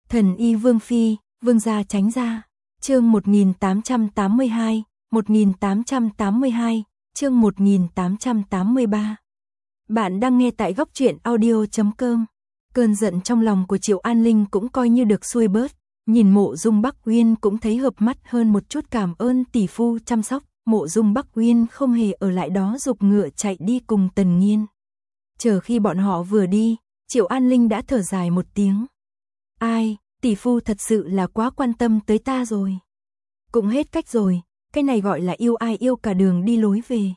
Thần y Vương Phi, Vương gia tránh ra. Chương 1882, 1882, chương 1883. Bạn đang nghe tại góc truyện audio.com. Cơn giận trong lòng của Triệu An Linh cũng coi như được xuôi bớt, nhìn Mộ Dung Bắc Uyên cũng thấy hợp mắt hơn một chút, cảm ơn tỷ phu chăm sóc. Mộ Dung Bắc Uyên không hề ở lại đó, giục ngựa chạy đi cùng Tần Nghiên. Chờ khi bọn họ vừa đi, Triệu An Linh đã thở dài một tiếng. Ai, tỷ phu thật sự là quá quan tâm tới ta rồi. Cũng hết cách rồi, cái này gọi là yêu ai yêu cả đường đi lối về.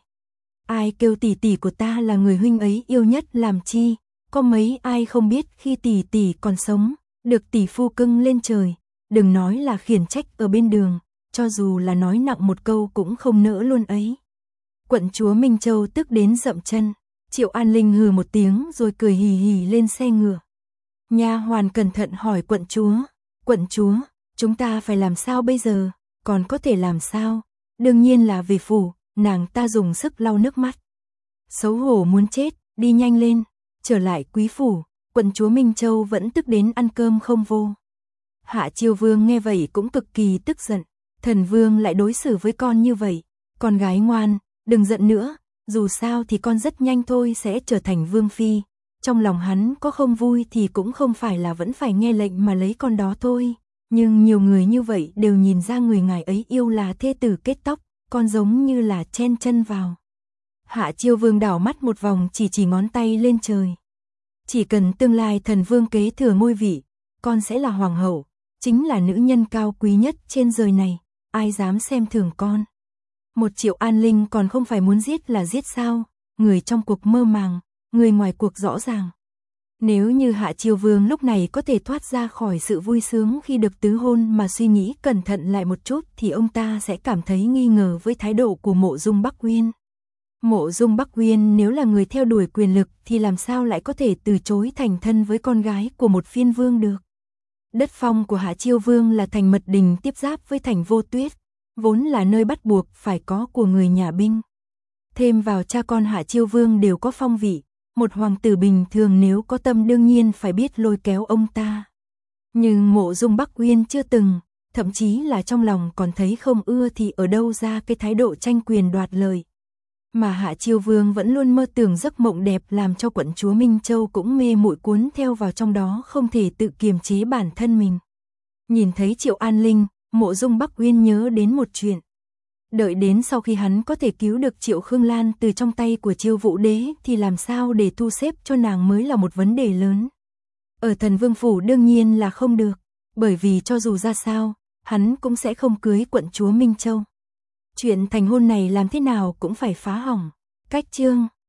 Ai kêu tỷ tỷ của ta là người huynh ấy yêu nhất làm chi, có mấy ai không biết khi tỷ tỷ còn sống, được tỷ phu cưng lên trời, đừng nói là khiển trách ở bên đường, cho dù là nói nặng một câu cũng không nỡ luôn ấy. Quận chúa Minh Châu tức đến dậm chân, Triệu An Linh hừ một tiếng rồi cười hì hì lên xe ngựa. Nha hoàn cẩn thận hỏi quận chúa, chúng ta phải làm sao bây giờ, còn có thể làm sao, đương nhiên là về phủ. Nàng ta dùng sức lau nước mắt. Xấu hổ muốn chết, đi nhanh lên, trở lại quý phủ. Quận chúa Minh Châu vẫn tức đến ăn cơm không vô. Hạ Chiêu Vương nghe vậy cũng cực kỳ tức giận. Thần Vương lại đối xử với con như vậy. Con gái ngoan, đừng giận nữa, dù sao thì con rất nhanh thôi sẽ trở thành Vương Phi. Trong lòng hắn có không vui thì cũng không phải là vẫn phải nghe lệnh mà lấy con đó thôi. Nhưng nhiều người như vậy đều nhìn ra người ngài ấy yêu là thê tử kết tóc. Con giống như là chen chân vào. Hạ Chiêu Vương đảo mắt một vòng, chỉ ngón tay lên trời. Chỉ cần tương lai thần vương kế thừa ngôi vị, con sẽ là hoàng hậu, chính là nữ nhân cao quý nhất trên đời này, ai dám xem thường con. Một Triệu An Linh còn không phải muốn giết là giết sao, người trong cuộc mơ màng, người ngoài cuộc rõ ràng. Nếu như Hạ Chiêu Vương lúc này có thể thoát ra khỏi sự vui sướng khi được tứ hôn mà suy nghĩ cẩn thận lại một chút thì ông ta sẽ cảm thấy nghi ngờ với thái độ của Mộ Dung Bắc Uyên. Mộ Dung Bắc Uyên nếu là người theo đuổi quyền lực thì làm sao lại có thể từ chối thành thân với con gái của một phiên vương được. Đất phong của Hạ Chiêu Vương là thành Mật Đình tiếp giáp với thành Vô Tuyết, vốn là nơi bắt buộc phải có của người nhà binh. Thêm vào cha con Hạ Chiêu Vương đều có phong vị. Một hoàng tử bình thường nếu có tâm đương nhiên phải biết lôi kéo ông ta. Nhưng Mộ Dung Bắc Uyên chưa từng, thậm chí là trong lòng còn thấy không ưa thì ở đâu ra cái thái độ tranh quyền đoạt lợi. Mà Hạ Chiêu Vương vẫn luôn mơ tưởng giấc mộng đẹp làm cho quận chúa Minh Châu cũng mê muội cuốn theo vào trong đó, không thể tự kiềm chế bản thân mình. Nhìn thấy Triệu An Linh, Mộ Dung Bắc Uyên nhớ đến một chuyện. Đợi đến sau khi hắn có thể cứu được Triệu Khương Lan từ trong tay của Chiêu Vũ Đế thì làm sao để thu xếp cho nàng mới là một vấn đề lớn. Ở Thần Vương Phủ đương nhiên là không được, bởi vì cho dù ra sao, hắn cũng sẽ không cưới quận chúa Minh Châu. Chuyện thành hôn này làm thế nào cũng phải phá hỏng. Cách chương